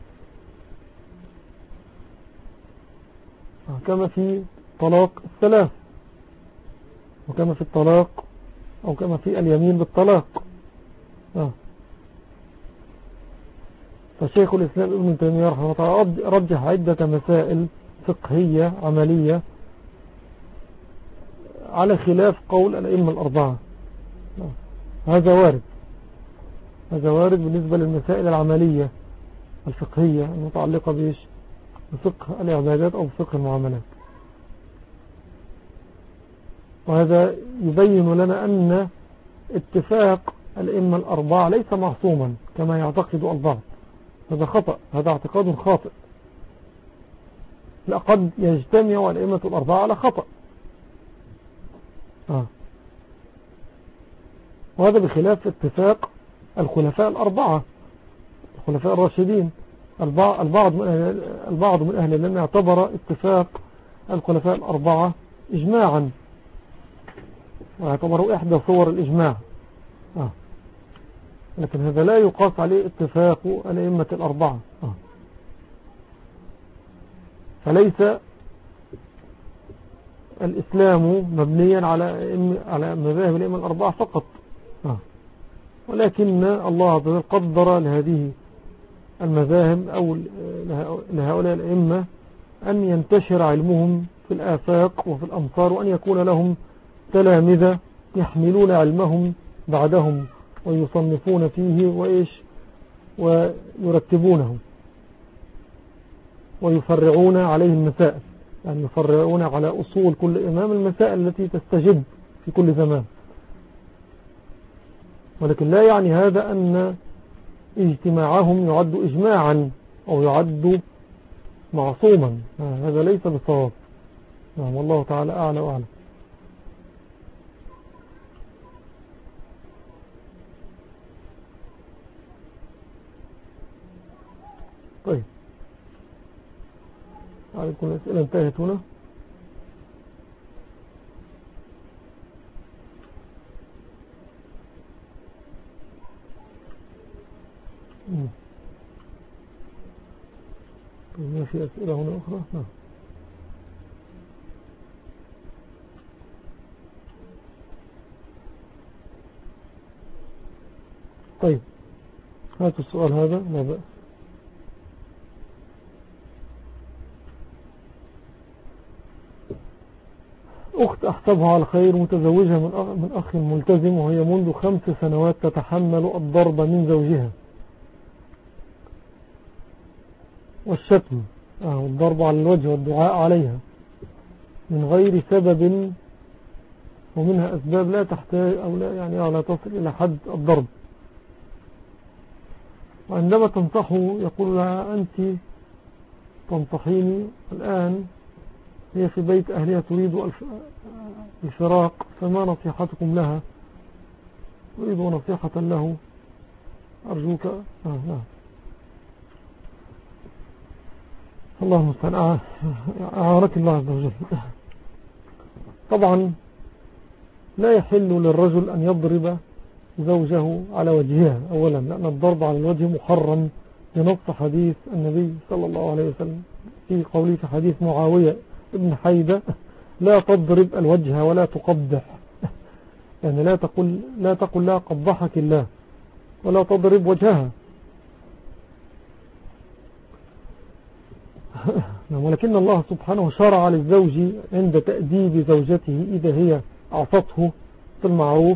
A: آه. كما في طلاق الثلاث، وكما في الطلاق أو كما في اليمين بالطلاق. آه. فشيخ الإسلام ابن تيمية رحمه الله رجح عدة مسائل فقهية عملية على خلاف قول الأئمة الأربعة. آه. هذا وارد، هذا وارد بالنسبة للمسائل العملية الفقهية المتعلقة بإيش بفقه العبادات أو بفقه المعاملات. وهذا يبين لنا أن اتفاق الأئمة الأربعة ليس معصوما كما يعتقد البعض. هذا خطأ، هذا اعتقاد خاطئ. لقد يجتمع الأئمة الأربعة على خطأ. آه. وهذا بخلاف اتفاق الخلفاء الأربعة الخلفاء الراشدين. البعض من أهل البعض من أهل العلم اعتبر اتفاق الخلفاء الأربعة إجماعا، واعتبروا إحدى صور الإجماع. آه. لكن هذا لا يقاس عليه اتفاق الأئمة الأربعة. آه. فليس الإسلام مبنيا على على مذاهب الأئمة الأربعة فقط، آه. ولكن الله عز وجل قدر لهذه المذاهب أو لهؤلاء الأئمة أن ينتشر علمهم في الآفاق وفي الأمصار، وأن يكون لهم تلامذة يحملون علمهم بعدهم ويصنفون فيه وإيش ويرتبونه ويفرعون عليه المسائل، يعني يفرعون على أصول كل إمام المسائل التي تستجد في كل زمان. ولكن لا يعني هذا أن اجتماعهم يعد إجماعا أو يعد معصوما، هذا ليس بصواب. نعم، والله تعالى أعلى وأعلم. طيب، عليكم الأسئلة انتهت هنا. ما في أسئلة هنا أخرى؟ نعم. طيب، هاتوا السؤال هذا، لا بأس. أخت أحسبها على خير متزوجة من أخ ملتزم، وهي منذ خمس سنوات تتحمل الضرب من زوجها والشتم والضرب على الوجه والدعاء عليها من غير سبب، ومنها أسباب لا تحتاج أو لا يعني لا تصل إلى حد الضرب. وعندما تنصحه يقول لها أنت تنصحيني الآن، هي في بيت أهلها تريد الفراق، فما نصيحتكم لها؟ أريد نصيحة له أرجوك. آه نعم الله المستعان، أعانك الله عز وجل. طبعا لا يحل للرجل أن يضرب زوجه على وجهها أولا، لأن الضرب على الوجه محرم بنص حديث النبي صلى الله عليه وسلم في قوله في حديث معاوية ابن حيدة: لا تضرب الوجه ولا تقبح، يعني لا تقل لا تقل لا قبحك الله، ولا تضرب وجهها. ولكن الله سبحانه شرع للزوج عند تأديب زوجته إذا هي أعطته في المعروف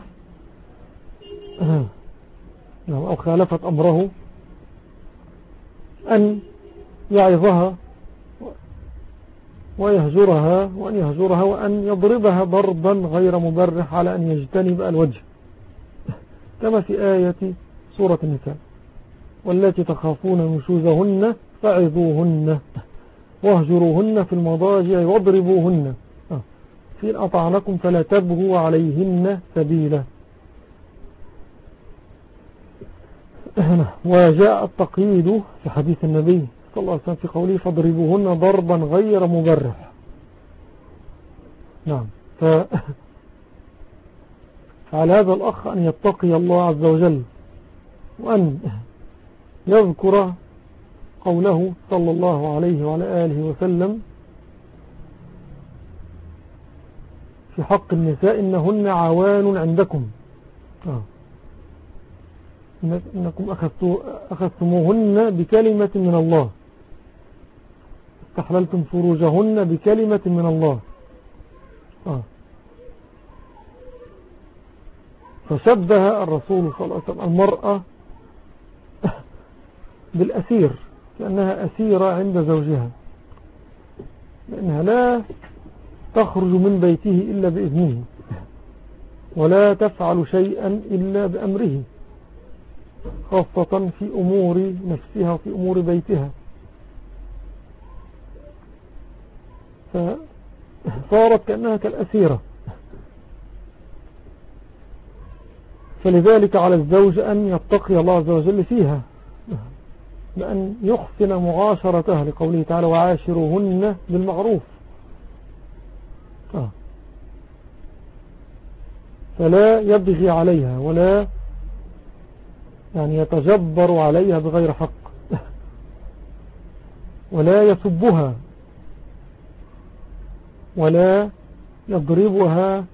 A: أو خالفت أمره أن يعظها ويهجرها وأن يهجرها وأن يضربها ضربا غير مبرح على أن يجتنب الوجه، كما في آية سورة النساء: والتي تخافون نشوزهن فعظوهن واهجروهن في المضاجع واضربوهن فإن أطعنكم فلا تبغوا عليهن سبيلا. وجاء التقييد في حديث النبي صلى الله عليه وسلم في قوله: فاضربوهن ضربا غير مبرح. نعم. ف... فعلى هذا الأخ أن يتقي الله عز وجل، وأن يذكر قوله صلى الله عليه وعلى آله وسلم في حق النساء: إنهن عوان عندكم، آه. إنكم أخذتموهن بكلمة من الله، استحللتم فروجهن بكلمة من الله. آه. فشبه الرسول صلى الله عليه وسلم المرأة بالأسير، كأنها أسيرة عند زوجها، لأنها لا تخرج من بيته إلا بإذنه، ولا تفعل شيئا إلا بأمره، خاصة في أمور نفسها وفي أمور بيتها. فصارت كأنها كالأسيرة. فلذلك على الزوج أن يتقي الله عز وجل فيها، بأن يحسن معاشرتها، لقوله تعالى: وعاشروهن بالمعروف. آه. فلا يبغي عليها ولا يعني يتجبر عليها بغير حق، ولا يسبها ولا يضربها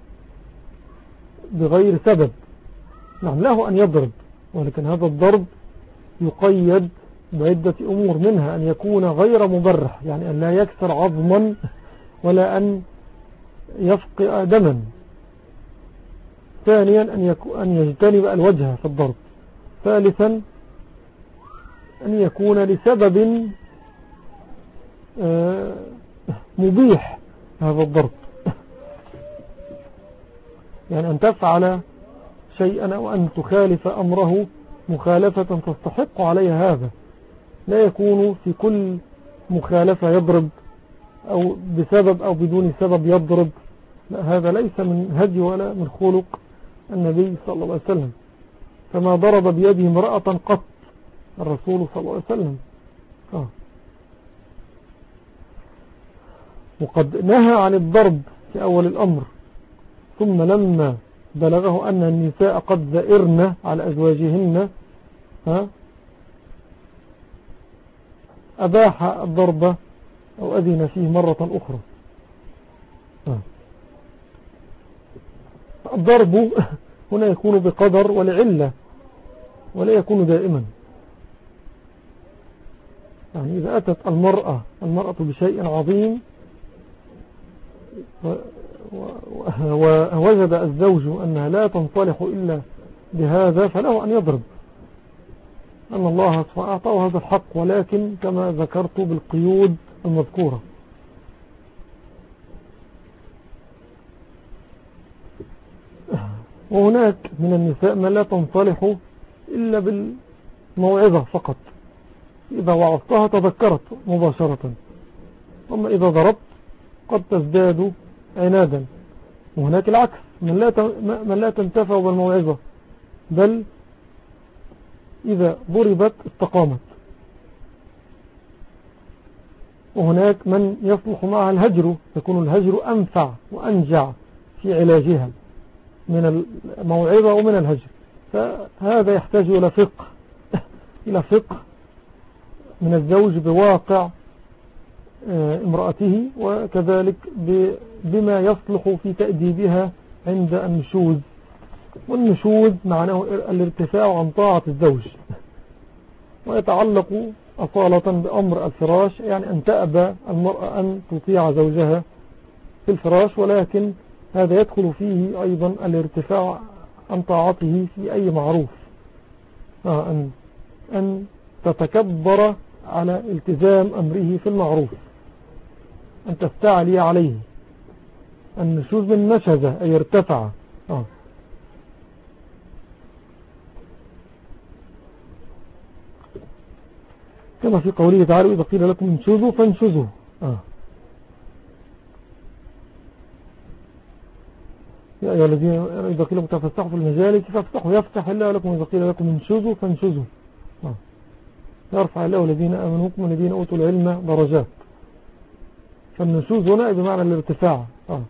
A: بغير سبب. نعم له أن يضرب، ولكن هذا الضرب يقيد بعدة أمور، منها أن يكون غير مبرح، يعني أن لا يكسر عظما ولا أن يفقئ دما. ثانيا أن, أن يجتنب الوجه في الضرب. ثالثا أن يكون لسبب مبيح هذا الضرب، يعني أن تفعل شيئا أو أن تخالف أمره مخالفة تستحق عليها هذا. لا يكون في كل مخالفة يضرب، أو بسبب أو بدون سبب يضرب، لا، هذا ليس من هدي ولا من خلق النبي صلى الله عليه وسلم. فما ضرب بيده امرأة قط الرسول صلى الله عليه وسلم. آه. وقد نهى عن الضرب في أول الأمر، ثم لما بلغه أن النساء قد زائرن على أزواجهن ها أباح الضرب أو أذن فيه مرة أخرى. ها. الضرب هنا يكون بقدر ولعلة، ولا يكون دائما. يعني إذا أتت المرأة المرأة بشيء عظيم ووجد الزوج أنها لا تنصلح إلا بهذا فله أن يضرب، أن الله أعطاه هذا الحق، ولكن كما ذكرت بالقيود المذكورة. وهناك من النساء ما لا تنصلح إلا بالموعظة فقط، إذا وعظتها تذكرت مباشرة، أما إذا ضربت قد تزداد عنادا. وهناك العكس، من لا من لا تنتفع بالموعظة، بل إذا ضربت استقامت. وهناك من يصلح معها الهجر، يكون الهجر أنفع وأنجع في علاجها من الموعظة ومن الهجر. فهذا يحتاج إلى فقه إلى فقه من الزوج بواقع امرأته، وكذلك بما يصلح في تأديبها عند النشوز. والنشوز معناه الارتفاع عن طاعة الزوج، ويتعلق أصالة بأمر الفراش، يعني أن تأبى المرأة أن تطيع زوجها في الفراش، ولكن هذا يدخل فيه أيضا الارتفاع عن طاعته في أي معروف، آه أن, أن تتكبر على التزام أمره في المعروف، أن تستعلي عليه. النشوز من نشزة أي ارتفع. آه. كما في قوله تعالى إذا قيل لكم انشزوا فانشزوا. آه. يا أيها الذين إذا قيل لكم تفسحوا في المجالس فافتحوا يفتح الله لكم، إذا قيل لكم انشزوا فانشزوا. آه. يرفع الله الذين آمنوا منكم والذين أوتوا العلم درجات. فالنشوز هنا بمعنى الارتفاع. آه.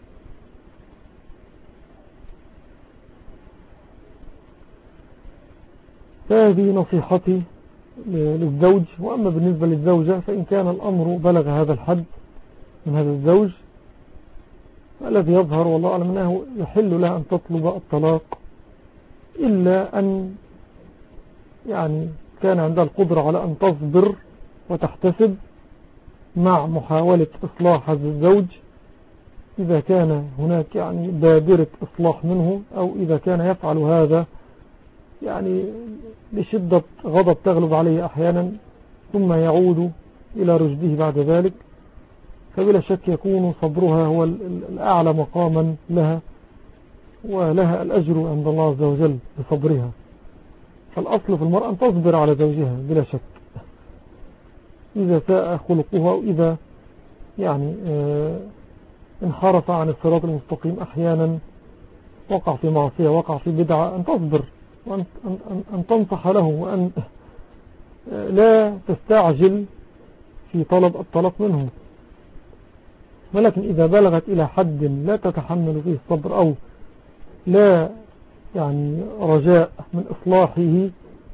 A: فهذه نصيحتي للزوج. وأما بالنسبة للزوجة فإن كان الأمر بلغ هذا الحد من هذا الزوج، الذي يظهر والله أعلم أنه يحل لها أن تطلب الطلاق، إلا أن يعني كان عندها القدرة على أن تصبر وتحتسب مع محاولة إصلاح هذا الزوج، إذا كان هناك يعني بادرة إصلاح منه، أو إذا كان يفعل هذا يعني لشدة غضب تغلب عليه أحيانا ثم يعود إلى رشده بعد ذلك، فبلا شك يكون صبرها هو الأعلى مقاما لها، ولها الأجر عند الله عز وجل بصبرها. فالأصل في المرأة أن تصبر على زوجها بلا شك، إذا ساء خلقها أو يعني آه انحرف عن الصراط المستقيم أحيانا، وقع في معصية وقع في بدعة، أن تصبر وأن أن أن تنصح له، وأن لا تستعجل في طلب الطلاق منه. ولكن إذا بلغت إلى حد لا تتحمل فيه الصبر، أو لا يعني رجاء من إصلاحه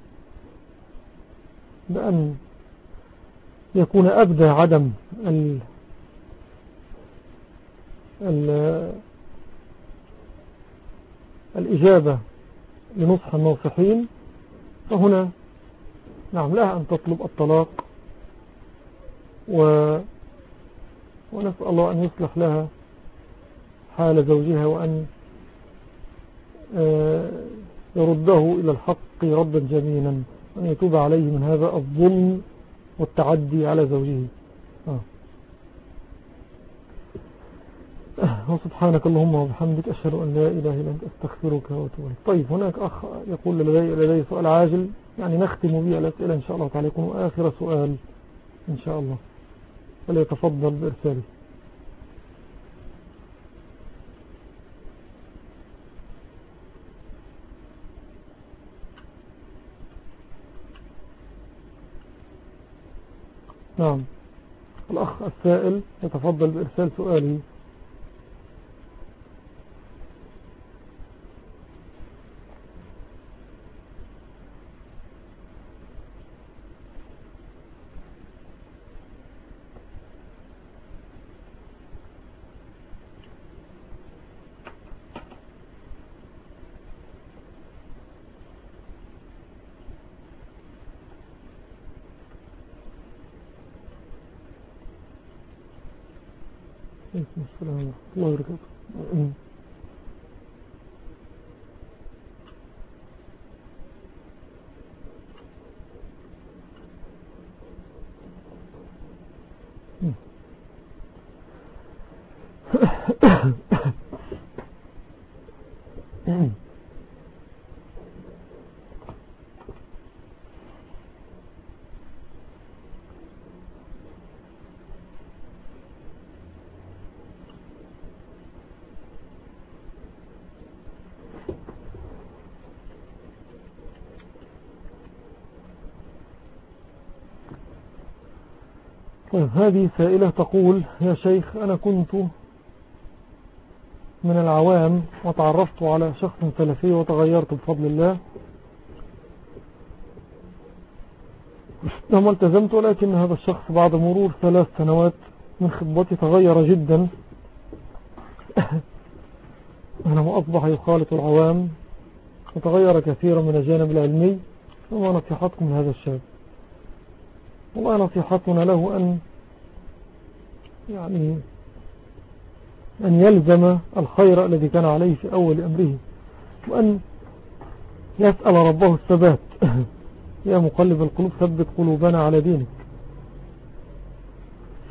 A: بأن يكون أبدى عدم ال ال الإجابة لنصح الناصحين، فهنا نعم لها أن تطلب الطلاق، و ونسأل الله أن يصلح لها حال زوجها، وأن يرده إلى الحق ردا جميلا، وأن يتوب عليه من هذا الظلم والتعدي على زوجه. آه. وسبحانك اللهم وبحمدك أشهد أن لا إله إلا أنت أستغفرك وأتوب إليك. طيب هناك أخ يقول لدي, لدي سؤال عاجل يعني نختم به الأسئلة إن شاء الله تعالى، يكون آخر سؤال إن شاء الله، فليتفضل بإرساله. نعم الأخ السائل يتفضل بإرسال سؤاله. السلام ورحمة الله وبركاته. طيب، هذه سائلة تقول: يا شيخ، أنا كنت من العوام وتعرفت على شخص سلفي وتغيرت بفضل الله، لما التزمت، ولكن هذا الشخص بعد مرور ثلاث سنوات من خطبتي تغير جدا أنه أصبح يخالط العوام وتغير كثيرا من الجانب العلمي. وما نصيحتكم لهذا الشاب؟ والله نصيحتنا له أن يعني أن يلزم الخير الذي كان عليه في أول أمره، وأن يسأل ربه الثبات. يا مقلب القلوب ثبت قلوبنا على دينك. ف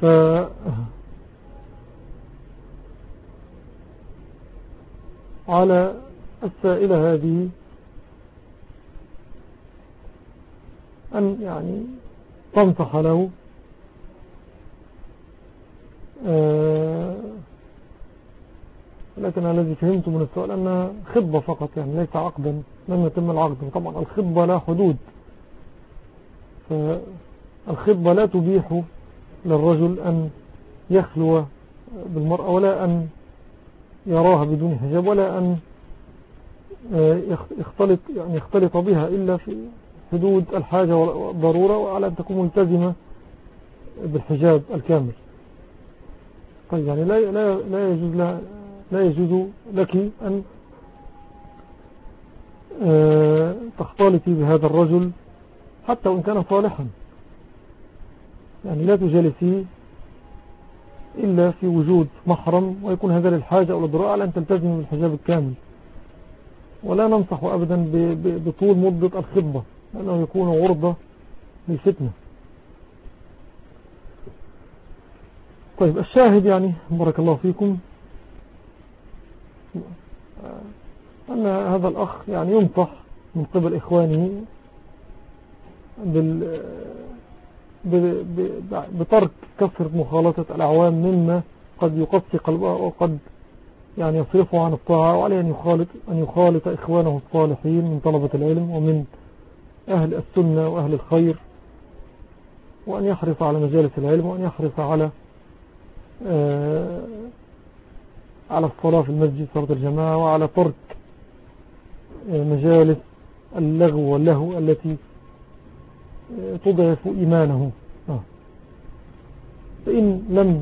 A: على السائلة هذه أن يعني تنصح له آه لكن الذي فهمت من السؤال أنها خطبة فقط، يعني ليس عقدا، لم يتم العقد. وطبعا الخطبة لا حدود، فالخطبة لا تبيح للرجل أن يخلو بالمرأة، ولا أن يراها بدون حجاب، ولا أن يختلط يعني يختلط بها إلا في حدود الحاجة والضرورة، وعلى أن تكون ملتزمة بالحجاب الكامل. طيب، يعني لا لا لا يجوز لا, لا يجوز لك أن تختلطي بهذا الرجل حتى وإن كان صالحا. يعني لا تجالسيه إلا في وجود محرم، ويكون هذا للحاجة أو للضرورة، على أن تلتزم بالحجاب الكامل. ولا ننصح أبدا بطول مدة الخطبة، لأنه يكون عرضة للفتنة. طيب، الشاهد يعني بارك الله فيكم أن هذا الأخ يعني ينصح من قبل إخوانه بال بترك كثرة مخالطة الأعوام مما قد يقسي قلبه وقد يعني يصرفه عن الطاعة، وعليه أن يخالط, أن يخالط إخوانه الصالحين من طلبة العلم ومن أهل السنة وأهل الخير، وأن يحرص على مجالس العلم، وأن يحرص على آه على الصلاة في المسجد صلاة الجماعة، وعلى ترك آه مجالس اللغو واللهو التي آه تضعف إيمانه. آه. فإن لم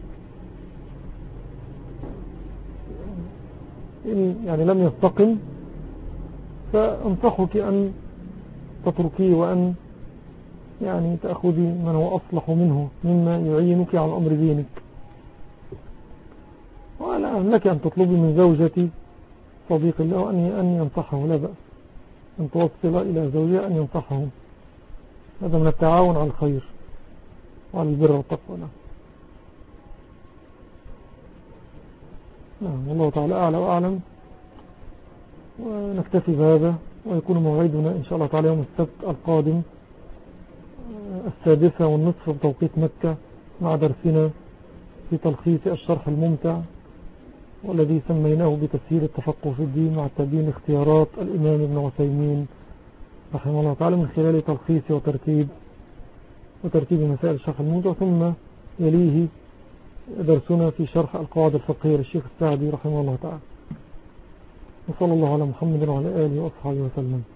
A: إن يعني لم يستقم، فأنصحك أن تتركيه، وأن يعني تأخذي من هو أصلح منه مما يعينك على أمر دينك. وعلى لك أن تطلبي من زوجتي صديق الله أن ينصحه، لا بأس أن توصل إلى زوجها أن ينصحه. هذا من التعاون على الخير وعلى البر والتقوى. نعم، والله تعالى أعلى وأعلم. ونكتفي بهذا، ويكون موعدنا إن شاء الله تعالى يوم السبت القادم السادسة والنصف بتوقيت مكة، مع درسنا في تلخيص الشرح الممتع والذي سميناه بتسهيل التفقه في الدين مع تبيين اختيارات الإمام ابن عثيمين رحمه الله تعالى، من خلال تلخيص وترتيب وترتيب مسائل الشرح الممتع. ثم يليه درسنا في شرح القواعد الفقهية للشيخ السعدي رحمه الله تعالى. وصلى الله على محمد وعلى آله وأصحابه وسلم.